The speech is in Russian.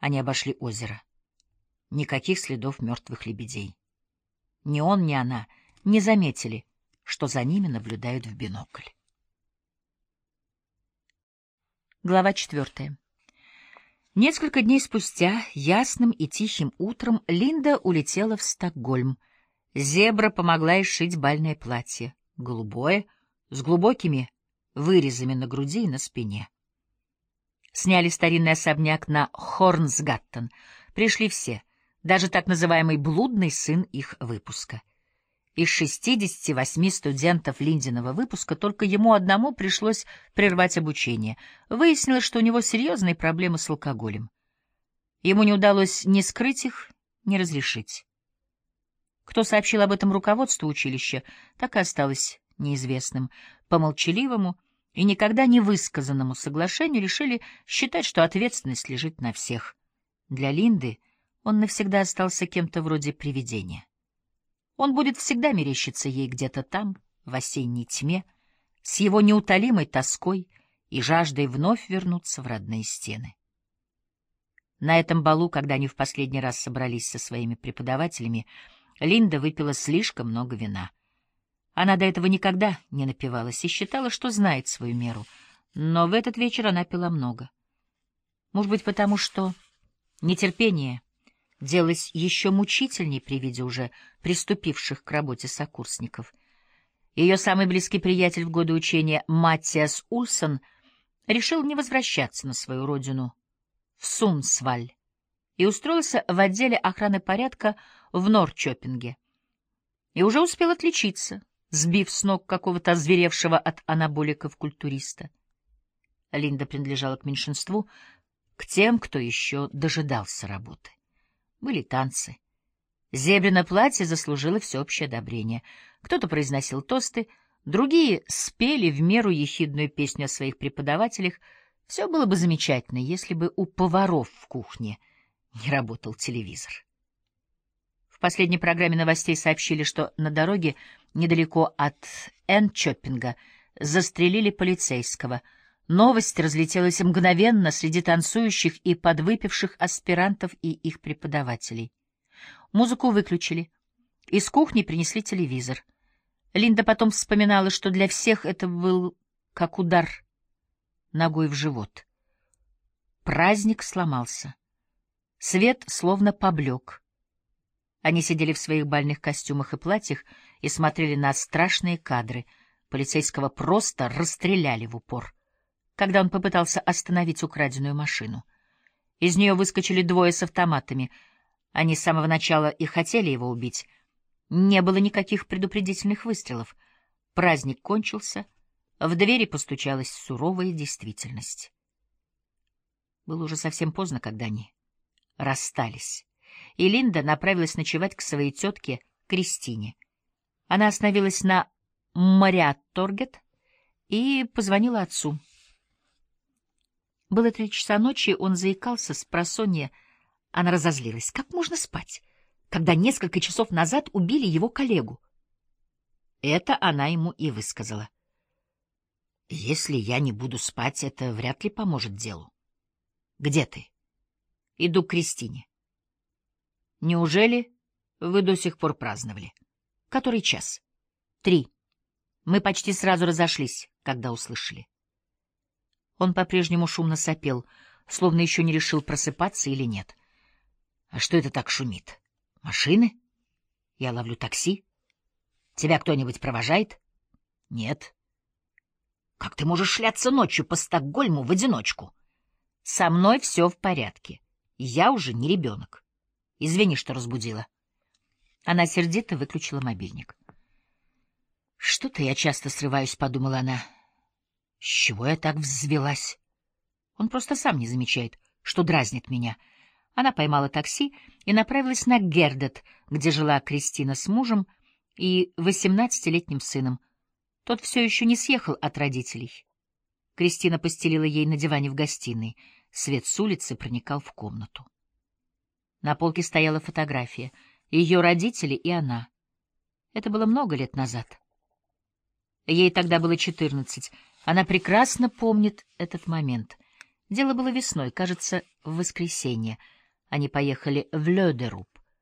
Они обошли озеро. Никаких следов мертвых лебедей. Ни он, ни она не заметили, что за ними наблюдают в бинокль. Глава 4. Несколько дней спустя, ясным и тихим утром, Линда улетела в Стокгольм. Зебра помогла ей сшить бальное платье, голубое, с глубокими вырезами на груди и на спине. Сняли старинный особняк на Хорнсгаттен. Пришли все, даже так называемый блудный сын их выпуска. Из 68 студентов Линдиного выпуска только ему одному пришлось прервать обучение. Выяснилось, что у него серьезные проблемы с алкоголем. Ему не удалось ни скрыть их, ни разрешить. Кто сообщил об этом руководству училища, так и осталось неизвестным. По молчаливому и никогда не высказанному соглашению решили считать, что ответственность лежит на всех. Для Линды он навсегда остался кем-то вроде привидения. Он будет всегда мерещиться ей где-то там, в осенней тьме, с его неутолимой тоской и жаждой вновь вернуться в родные стены. На этом балу, когда они в последний раз собрались со своими преподавателями, Линда выпила слишком много вина. Она до этого никогда не напивалась и считала, что знает свою меру, но в этот вечер она пила много. Может быть, потому что нетерпение делалось еще мучительней при виде уже приступивших к работе сокурсников. Ее самый близкий приятель в годы учения Маттиас Ульсон решил не возвращаться на свою родину в Сунсваль и устроился в отделе охраны порядка в Норрчопинге. И уже успел отличиться, сбив с ног какого-то озверевшего от анаболиков культуриста. Линда принадлежала к меньшинству, к тем, кто еще дожидался работы. Были танцы. Зебрино платье заслужило всеобщее одобрение. Кто-то произносил тосты, другие спели в меру ехидную песню о своих преподавателях. Все было бы замечательно, если бы у поваров в кухне не работал телевизор. В последней программе новостей сообщили, что на дороге недалеко от Энчопинга застрелили полицейского. Новость разлетелась мгновенно среди танцующих и подвыпивших аспирантов и их преподавателей. Музыку выключили. Из кухни принесли телевизор. Линда потом вспоминала, что для всех это был как удар ногой в живот. Праздник сломался. Свет словно поблек. Они сидели в своих бальных костюмах и платьях и смотрели на страшные кадры. Полицейского просто расстреляли в упор, когда он попытался остановить украденную машину. Из нее выскочили двое с автоматами. Они с самого начала и хотели его убить. Не было никаких предупредительных выстрелов. Праздник кончился, в двери постучалась суровая действительность. Было уже совсем поздно, когда они расстались, и Линда направилась ночевать к своей тетке Кристине. Она остановилась на Мариатторгет и позвонила отцу. Было 3 часа ночи, он заикался спросонья. Она разозлилась. Как можно спать, когда несколько часов назад убили его коллегу? Это она ему и высказала. Если я не буду спать, это вряд ли поможет делу. Где ты? Иду к Кристине. Неужели вы до сих пор праздновали? Который час? 3. Мы почти сразу разошлись, когда услышали. Он по-прежнему шумно сопел, словно еще не решил, просыпаться или нет. А что это так шумит? Машины? Я ловлю такси. Тебя кто-нибудь провожает? Нет. Как ты можешь шляться ночью по Стокгольму в одиночку? Со мной все в порядке. Я уже не ребенок. Извини, что разбудила. Она сердито выключила мобильник. Что-то я часто срываюсь, подумала она. С чего я так взвелась? Он просто сам не замечает, что дразнит меня. Она поймала такси и направилась на Гердет, где жила Кристина с мужем и 18-летним сыном. Тот все еще не съехал от родителей. Кристина постелила ей на диване в гостиной. Свет с улицы проникал в комнату. На полке стояла фотография. Ее родители и она. Это было много лет назад. Ей тогда было 14. Она прекрасно помнит этот момент. Дело было весной, кажется, в воскресенье. Они поехали в Лёдеруп.